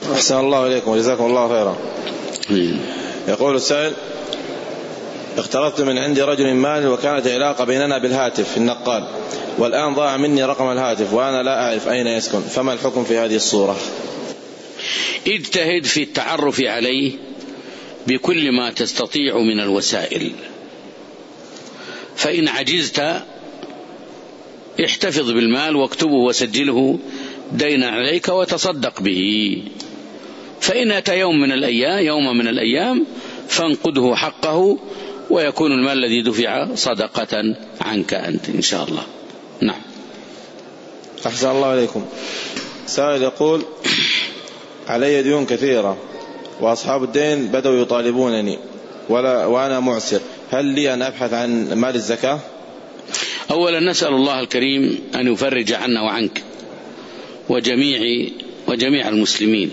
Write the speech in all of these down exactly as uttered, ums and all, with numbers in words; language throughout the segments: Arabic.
أحسن الله إليكم وجزاكم الله خيرا. يقول السائل: اقترضت من عندي رجل مال وكانت علاقة بيننا بالهاتف في النقال، والآن ضاع مني رقم الهاتف وأنا لا أعرف أين يسكن، فما الحكم في هذه الصورة؟ اجتهد في التعرف عليه بكل ما تستطيع من الوسائل، فإن عجزت احتفظ بالمال واكتبه وسجله دينا عليك وتصدق به، فإن أتى يوم من الأيام يوم من الأيام فانقده حقه ويكون المال الذي دفع صدقة عنك أنت إن شاء الله. نعم. أحسن الله عليكم. سائل يقول: علي ديون كثيرة وأصحاب الدين بدأوا يطالبونني ولا وأنا معسر، هل لي أن أبحث عن مال الزكاة؟ أولا نسأل الله الكريم أن يفرج عنا وعنك وجميع وجميع المسلمين.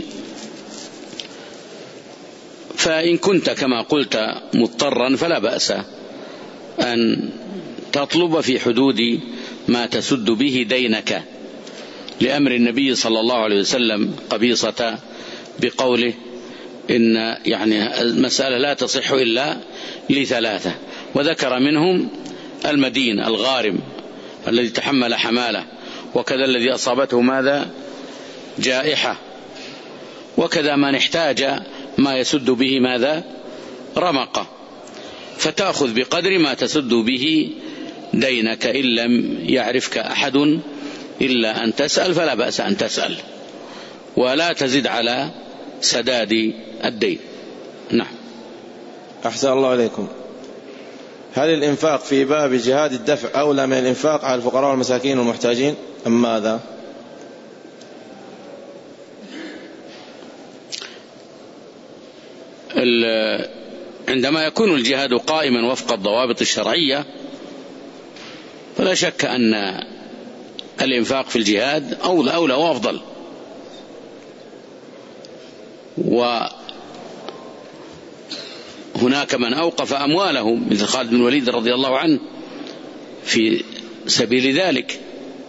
فإن كنت كما قلت مضطرا فلا بأس أن تطلب في حدود ما تسد به دينك، لأمر النبي صلى الله عليه وسلم قبيصة بقوله إن يعني المسألة لا تصح إلا لثلاثة، وذكر منهم المدين الغارم الذي تحمل حماله، وكذا الذي أصابته ماذا جائحة، وكذا من احتاج ما يسد به ماذا رمقه، فتأخذ بقدر ما تسد به دينك. إن لم يعرفك أحد إلا أن تسأل فلا بأس أن تسأل، ولا تزد على سداد الدين. نعم. أحسن الله عليكم. هل الإنفاق في باب جهاد الدفع أولى من الإنفاق على الفقراء والمساكين والمحتاجين أم ماذا؟ عندما يكون الجهاد قائما وفق الضوابط الشرعية فلا شك أن الإنفاق في الجهاد أولى أولى وأفضل. وهناك من أوقف أمواله مثل خالد بن الوليد رضي الله عنه في سبيل ذلك.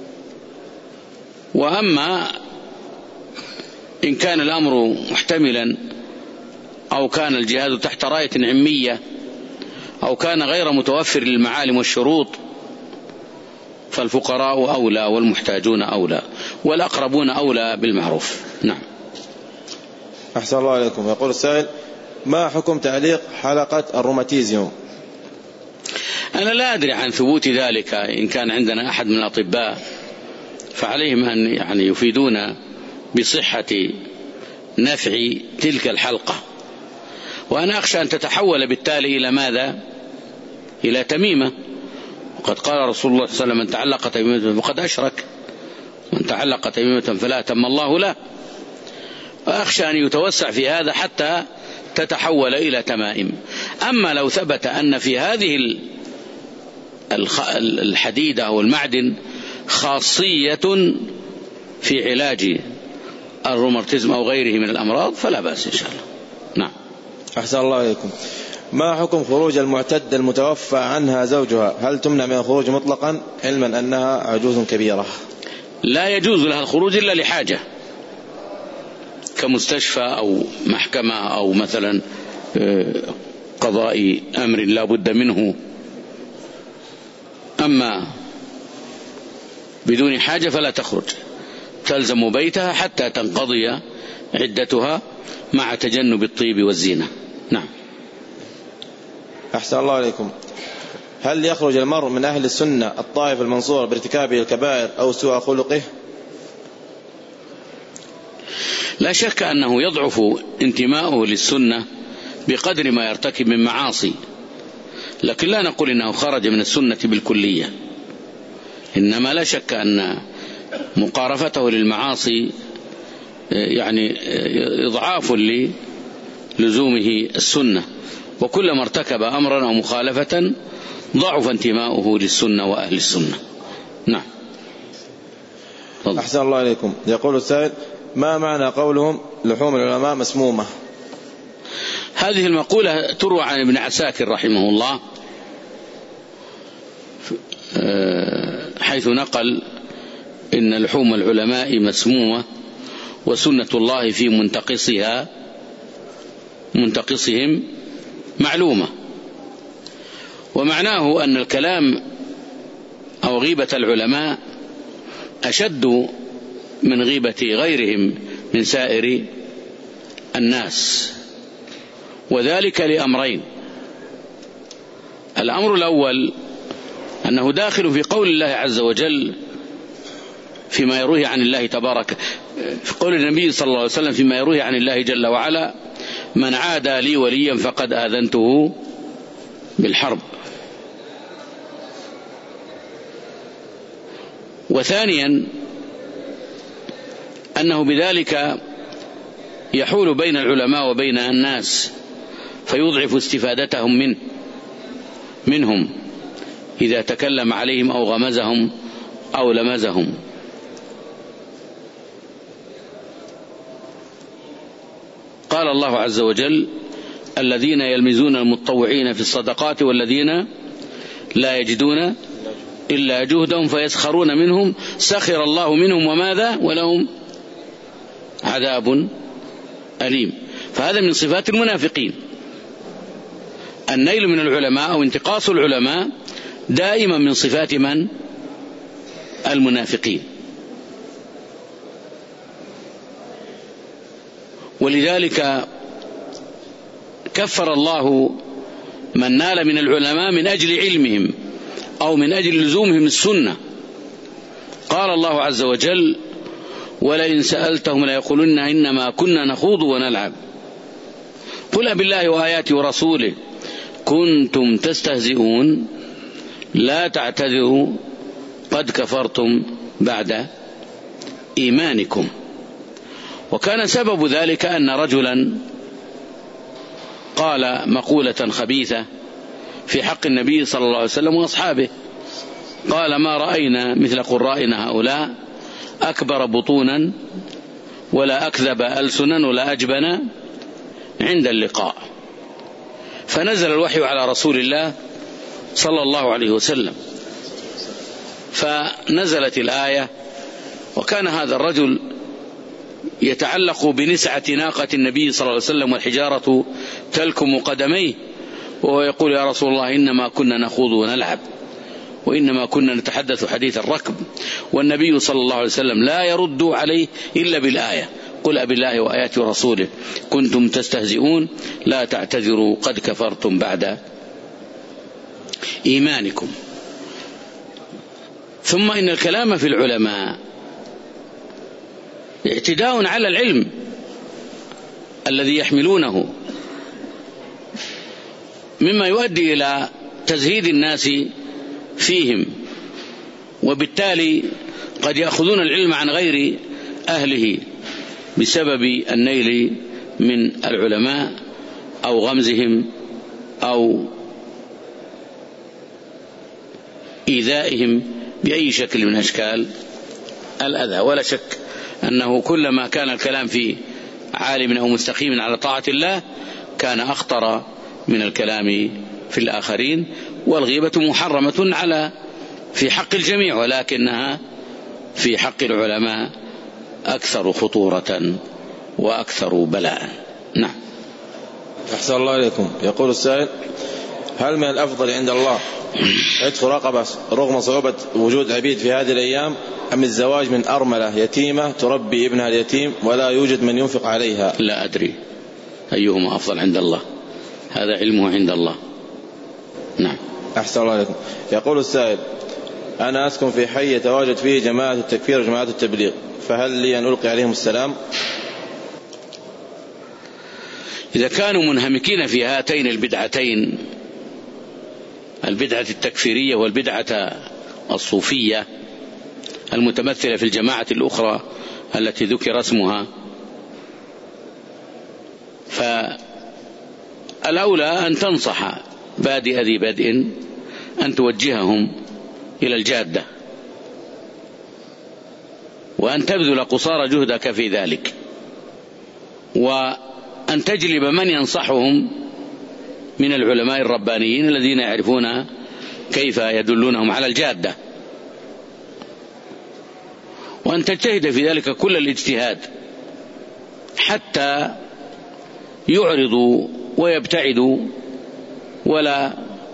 وأما إن كان الأمر محتملا أو كان الجهاد تحت راية عمية أو كان غير متوفر للمعالم والشروط فالفقراء أولى والمحتاجون أولى والأقربون أولى بالمعروف. نعم. أحسن الله عليكم. يقول السائل: ما حكم تعليق حلقة الروماتيزيوم؟ أنا لا أدري عن ثبوت ذلك، إن كان عندنا أحد من الأطباء فعليهم أن يعني يفيدون بصحة نفع تلك الحلقة، وأنا أخشى أن تتحول بالتالي إلى ماذا؟ إلى تميمة. وقد قال رسول الله صلى الله عليه وسلم: من تعلق تميمة فقد أشرك، من تعلق تميمة فلا أتم الله له. وأخشى أن يتوسع في هذا حتى تتحول إلى تمائم. أما لو ثبت أن في هذه الحديدة أو المعدن خاصية في علاج الروماتيزم أو غيره من الأمراض فلا بأس إن شاء الله. نعم. أحسن الله عليكم. ما حكم خروج المعتدة المتوفى عنها زوجها؟ هل تمنع من الخروج مطلقا علما أنها عجوز كبيرة؟ لا يجوز لها الخروج إلا لحاجة كمستشفى أو محكمة أو مثلا قضاء أمر لا بد منه. أما بدون حاجة فلا تخرج، تلزم بيتها حتى تنقضي عدتها مع تجنب الطيب والزينة. نعم. أحسن الله عليكم. هل يخرج المرء من أهل السنة الطائفة المنصورة بارتكابه الكبائر أو سوء خلقه؟ لا شك أنه يضعف انتماؤه للسنة بقدر ما يرتكب من معاصي، لكن لا نقول إنه خرج من السنة بالكلية، إنما لا شك أن مقارفته للمعاصي يعني إضعاف للزومه السنة، وكلما ارتكب أمرا أو مخالفة ضعف انتماؤه للسنة وأهل السنة. نعم. أحسن الله عليكم. يقول السائل: ما معنى قولهم لحوم العلماء مسمومة؟ هذه المقولة تروى عن ابن عساكر رحمه الله، حيث نقل إن لحوم العلماء مسمومة، وسنة الله في منتقصها منتقصهم معلومة. ومعناه أن الكلام أو غيبة العلماء أشد من غيبة غيرهم من سائر الناس، وذلك لأمرين. الأمر الأول أنه داخل في قول الله عز وجل فيما يرويه عن الله تبارك، في قول النبي صلى الله عليه وسلم فيما يرويه عن الله جل وعلا: من عادى لي وليا فقد آذنته بالحرب. وثانيا أنه بذلك يحول بين العلماء وبين الناس فيضعف استفادتهم منه منهم إذا تكلم عليهم أو غمزهم أو لمزهم. قال الله عز وجل: الذين يلمزون المتطوعين في الصدقات والذين لا يجدون إلا جهدهم فيسخرون منهم سخر الله منهم وماذا ولهم عذاب أليم. فهذا من صفات المنافقين. النيل من العلماء أو انتقاص العلماء دائما من صفات من؟ المنافقين. ولذلك كفر الله من نال من العلماء من أجل علمهم أو من أجل لزومهم السنة. قال الله عز وجل: ولئن سألتهم ليقولن إنما كنا نخوض ونلعب قل بالله وآياته ورسوله كنتم تستهزئون لا تعتذروا قد كفرتم بعد إيمانكم. وكان سبب ذلك أن رجلا قال مقولة خبيثة في حق النبي صلى الله عليه وسلم وأصحابه، قال: ما رأينا مثل قرائنا هؤلاء أكبر بطونا ولا أكذب ألسنا ولا أجبن عند اللقاء. فنزل الوحي على رسول الله صلى الله عليه وسلم، فنزلت الآية: وكان هذا الرجل يتعلق بنسعة ناقة النبي صلى الله عليه وسلم والحجارة تلكم قدميه، وهو يقول: يا رسول الله إنما كنا نخوض ونلعب وإنما كنا نتحدث حديث الركب. والنبي صلى الله عليه وسلم لا يرد عليه إلا بالآية: قل أبالله وآياته ورسوله كنتم تستهزئون لا تعتذروا قد كفرتم بعد إيمانكم. ثم إن الكلام في العلماء اعتداء على العلم الذي يحملونه، مما يؤدي إلى تزهيد الناس فيهم، وبالتالي قد يأخذون العلم عن غير أهله بسبب النيل من العلماء أو غمزهم أو إيذائهم بأي شكل من أشكال الأذى. ولا شك أنه كلما كان الكلام في عالم أو مستقيم على طاعة الله كان أخطر من الكلام في الآخرين. والغيبة محرمة على في حق الجميع، ولكنها في حق العلماء أكثر خطورة وأكثر بلاء. نعم. أحسن الله إليكم. يقول السائل: هل من الأفضل عند الله عتق رقبة رغم صعوبة وجود عبيد في هذه الأيام، أم الزواج من أرملة يتيمة تربي ابنها اليتيم ولا يوجد من ينفق عليها؟ لا أدري أيهما أفضل عند الله، هذا علمه عند الله. نعم. أحسن الله عليكم. يقول السائل: أنا أسكن في حي يتواجد فيه جماعة التكفير وجماعة التبليغ، فهل لي أن ألقي عليهم السلام؟ إذا كانوا منهمكين في هاتين البدعتين، البدعة التكفيرية والبدعة الصوفية المتمثلة في الجماعة الأخرى التي ذكر اسمها، فالأولى أن تنصح بادئ ذي بدء أن توجههم إلى الجادة، وأن تبذل قصارى جهدك في ذلك، وأن تجلب من ينصحهم من العلماء الربانيين الذين يعرفون كيف يدلونهم على الجادة، وأن تجتهد في ذلك كل الاجتهاد حتى يعرضوا ويبتعدوا ولا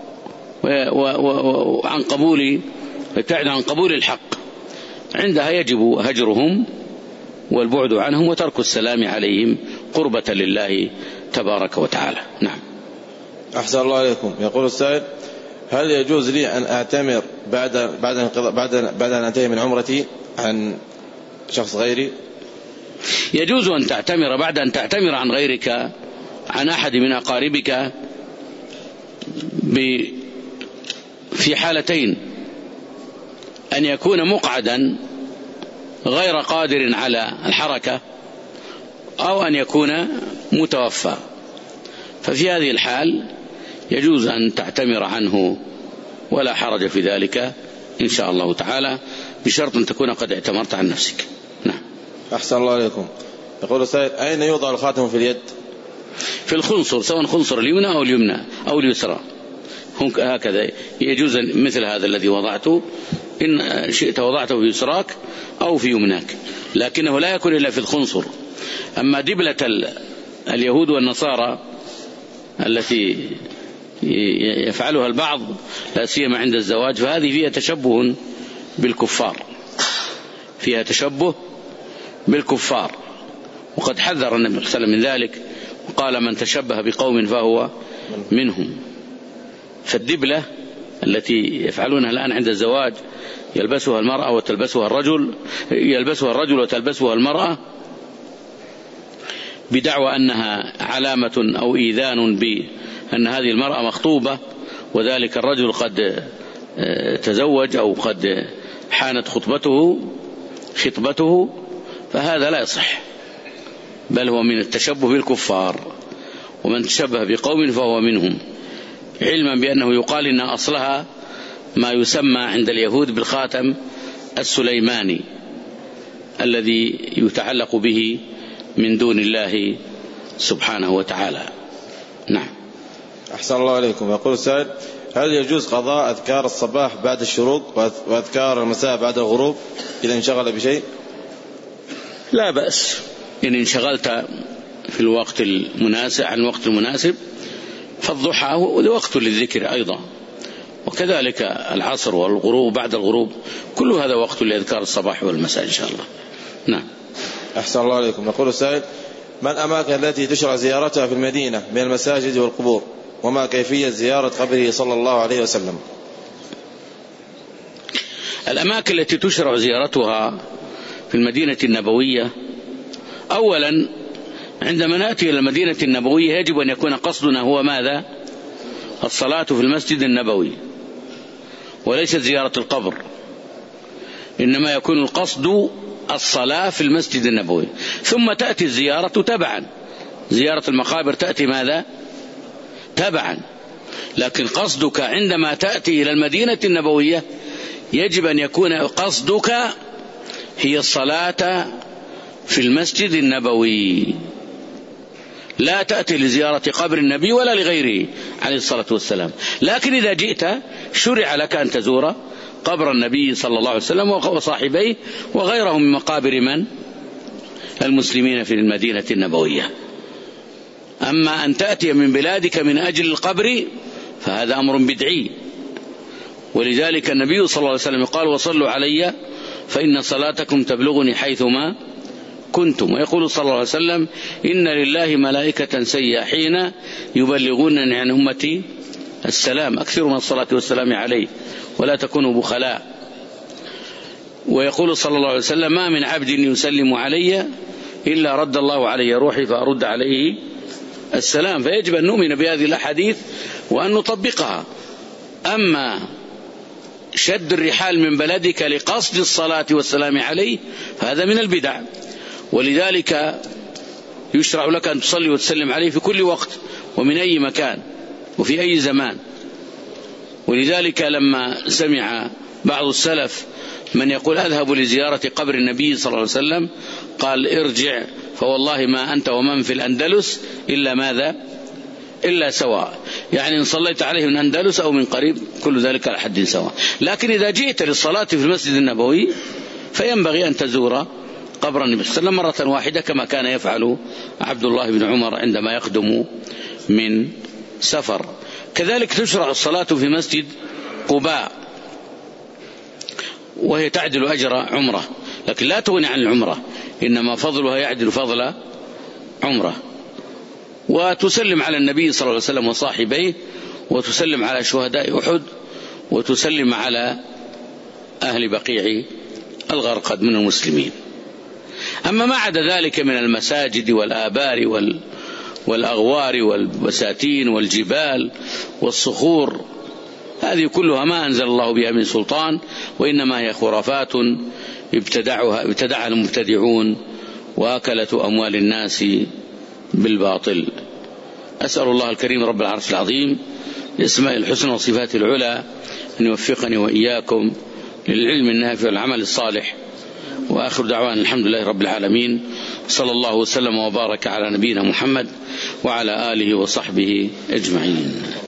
عن قبول يبتعدوا عن قبول الحق. عندها يجب هجرهم والبعد عنهم وترك السلام عليهم قربة لله تبارك وتعالى. نعم. أحسن الله عليكم. يقول السائل: هل يجوز لي أن أعتمر بعد بعد بعد بعد أن أنتهي من عمرتي عن شخص غيري؟ يجوز أن تعتمر بعد أن تعتمر عن غيرك، عن أحد من أقاربك، في حالتين: أن يكون مقعدا غير قادر على الحركة، أو أن يكون متوفى. ففي هذه الحال يجوز أن تعتمر عنه ولا حرج في ذلك إن شاء الله تعالى، بشرط أن تكون قد اعتمرت عن نفسك. نعم. أحسن الله عليكم. يقول السائل: أين يوضع الخاتم في اليد؟ في الخنصر، سواء خنصر اليمنى أو اليمنى أو اليسرى، هكذا يجوز مثل هذا الذي وضعته، إن شئت وضعته في يسراك أو في يمناك، لكنه لا يكون إلا في الخنصر. أما دبلة اليهود والنصارى التي يفعلها البعض لا سيما عند الزواج، فهذه فيها تشبه بالكفار، فيها تشبه بالكفار، وقد حذر النبي صلى الله عليه وسلم من ذلك وقال: من تشبه بقوم فهو منهم. فالدبلة التي يفعلونها الآن عند الزواج يلبسها المرأة وتلبسها الرجل، يلبسها الرجل وتلبسها المرأة، بدعوى أنها علامة أو إيذان بأن هذه المرأة مخطوبة، وذلك الرجل قد تزوج أو قد حانت خطبته خطبته، فهذا لا يصح، بل هو من التشبه بالكفار. ومن تشبه بقوم فهو منهم، علما بأنه يقال إن أصلها ما يسمى عند اليهود بالخاتم السليماني الذي يتعلق به من دون الله سبحانه وتعالى. نعم. أحسن الله عليكم. يقول السائل: هل يجوز قضاء أذكار الصباح بعد الشروق وأذكار المساء بعد الغروب إذا انشغل بشيء؟ لا بأس إن انشغلت في الوقت المناسب عن الوقت المناسب، فالضحى وقت للذكر أيضا، وكذلك العصر والغروب بعد الغروب، كل هذا وقت لأذكار الصباح والمساء إن شاء الله. نعم. أحسن الله عليكم. يقول السائل: ما الأماكن التي تشرع زيارتها في المدينة من المساجد والقبور، وما كيفية زيارة قبره صلى الله عليه وسلم؟ الأماكن التي تشرع زيارتها في المدينة النبوية: أولا عندما نأتي إلى المدينة النبوية يجب أن يكون قصدنا هو ماذا؟ الصلاة في المسجد النبوي، وليست زيارة القبر، إنما يكون القصد الصلاة في المسجد النبوي، ثم تأتي الزيارة تبعا. زيارة المقابر تأتي ماذا؟ تبعا. لكن قصدك عندما تأتي إلى المدينة النبوية يجب أن يكون قصدك هي الصلاة في المسجد النبوي، لا تأتي لزيارة قبر النبي ولا لغيره عليه الصلاة والسلام. لكن إذا جئت شرع لك أن تزور قبر النبي صلى الله عليه وسلم وصاحبيه وغيرهم من مقابر من؟ المسلمين في المدينة النبوية. أما أن تأتي من بلادك من أجل القبر فهذا أمر بدعي، ولذلك النبي صلى الله عليه وسلم قال: وصلوا علي فإن صلاتكم تبلغني حيثما كنتم. ويقول صلى الله عليه وسلم: إن لله ملائكة سياحين يبلغونني عن أمتي السلام، أكثروا من الصلاة والسلام عليه ولا تكونوا بخلاء. ويقول صلى الله عليه وسلم: ما من عبد يسلم علي إلا رد الله علي روحي فأرد عليه السلام. فيجب أن نؤمن بهذه الأحاديث وأن نطبقها. أما شد الرحال من بلدك لقصد الصلاة والسلام عليه فهذا من البدع، ولذلك يشرع لك أن تصلي وتسلم عليه في كل وقت ومن أي مكان وفي أي زمان. ولذلك لما سمع بعض السلف من يقول: أذهب لزيارة قبر النبي صلى الله عليه وسلم، قال: ارجع فوالله ما أنت ومن في الأندلس إلا ماذا؟ إلا سواء. يعني إن صليت عليه من أندلس أو من قريب كل ذلك على حد سواء. لكن إذا جئت للصلاة في المسجد النبوي فينبغي أن تزور قبر النبي صلى الله عليه وسلم مرة واحدة كما كان يفعل عبد الله بن عمر عندما يقدم من سفر. كذلك تشرع الصلاة في مسجد قباء وهي تعدل أجر عمرة، لكن لا تغني عن العمرة، إنما فضلها يعدل فضل عمرة. وتسلم على النبي صلى الله عليه وسلم وصاحبيه، وتسلم على شهداء أحد، وتسلم على أهل بقيع الغرقد من المسلمين. أما ما عدا ذلك من المساجد والآبار وال والأغوار والبساتين والجبال والصخور، هذه كلها ما أنزل الله بها من سلطان، وإنما هي خرافات ابتدعها ابتدعها المبتدعون وأكلة أموال الناس بالباطل. أسأل الله الكريم رب العرش العظيم بأسماء الحسنى وصفات العلى أن يوفقني وإياكم للعلم النافع والعمل الصالح. وآخر دعوانا الحمد لله رب العالمين، صلى الله وسلم وبارك على نبينا محمد وعلى آله وصحبه أجمعين.